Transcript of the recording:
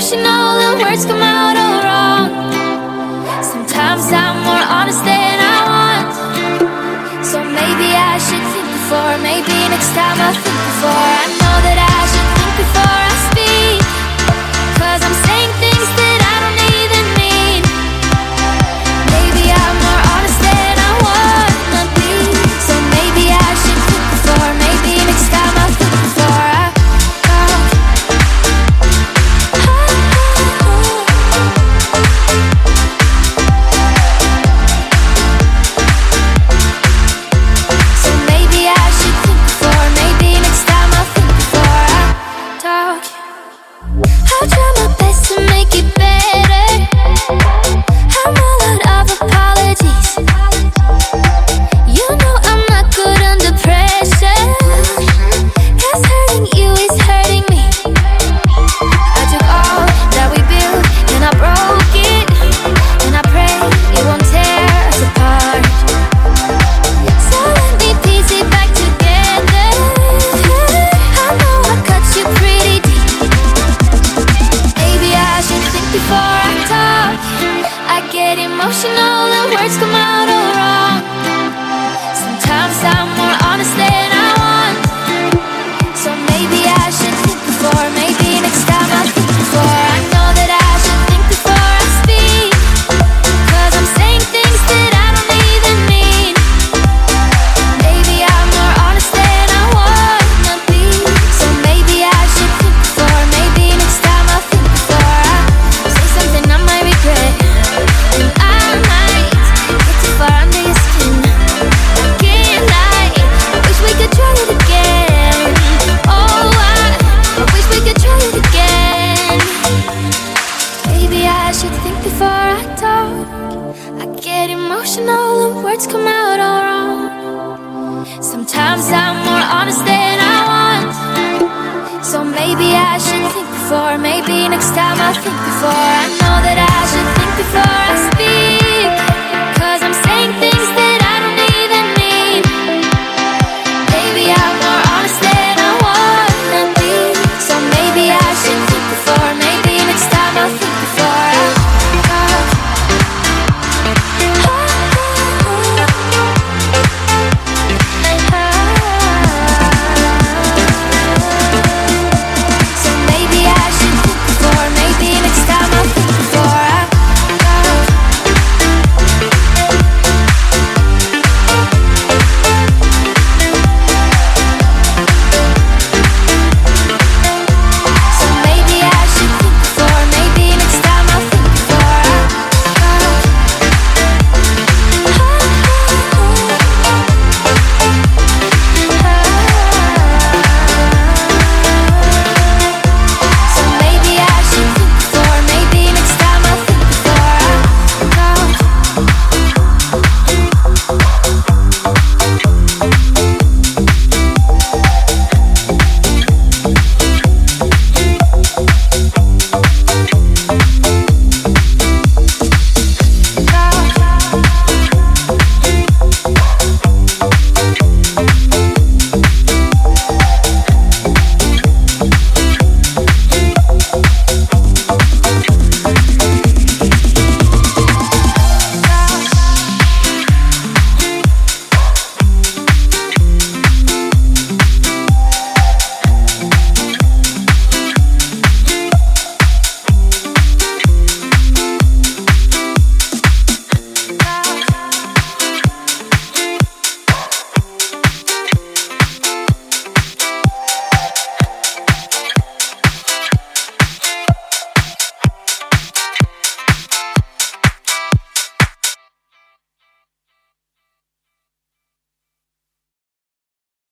emotional and words come out all wrong. Sometimes I'm more honest than I want. So maybe I should think before. Maybe next time I'll think before. I know that I should think before I speak, 'cause I'm saying things that I don't even mean. Maybe I'm more honest than I wanna be. So maybe I should think before. Maybe next time I'll think before I talk. So maybe I should think before. Maybe next time I'll think before I talk. I'll try my best to make it better. I'm all out of apologies. You know I'm not good under pressure, 'cause hurting you is hurting me. I took all that we built and I broke it, and I pray it won't tear us apart. So let me piece it back together. I know I cut you pretty deep. Maybe I should think before I talk. I get emotional and words come out all wrong. Sometimes I'm more honest than I want. So maybe I should think before. Maybe next time I'll think before. I know that I should think before I speak, 'cause I'm saying things that I don't even mean. Maybe I'm more honest than I wanna be. So maybe I should think before. Maybe next time I'll think before I say something I might regret. And I might get too far under your skin. I can't lie, I wish we could try it again. Oh, I wish we could try it again. Maybe I should think before I talk. I get emotional and words come out all wrong. Sometimes I'm more honest than I want. So maybe I should think before. Maybe next time I'll think before. I know that I should think before I speak.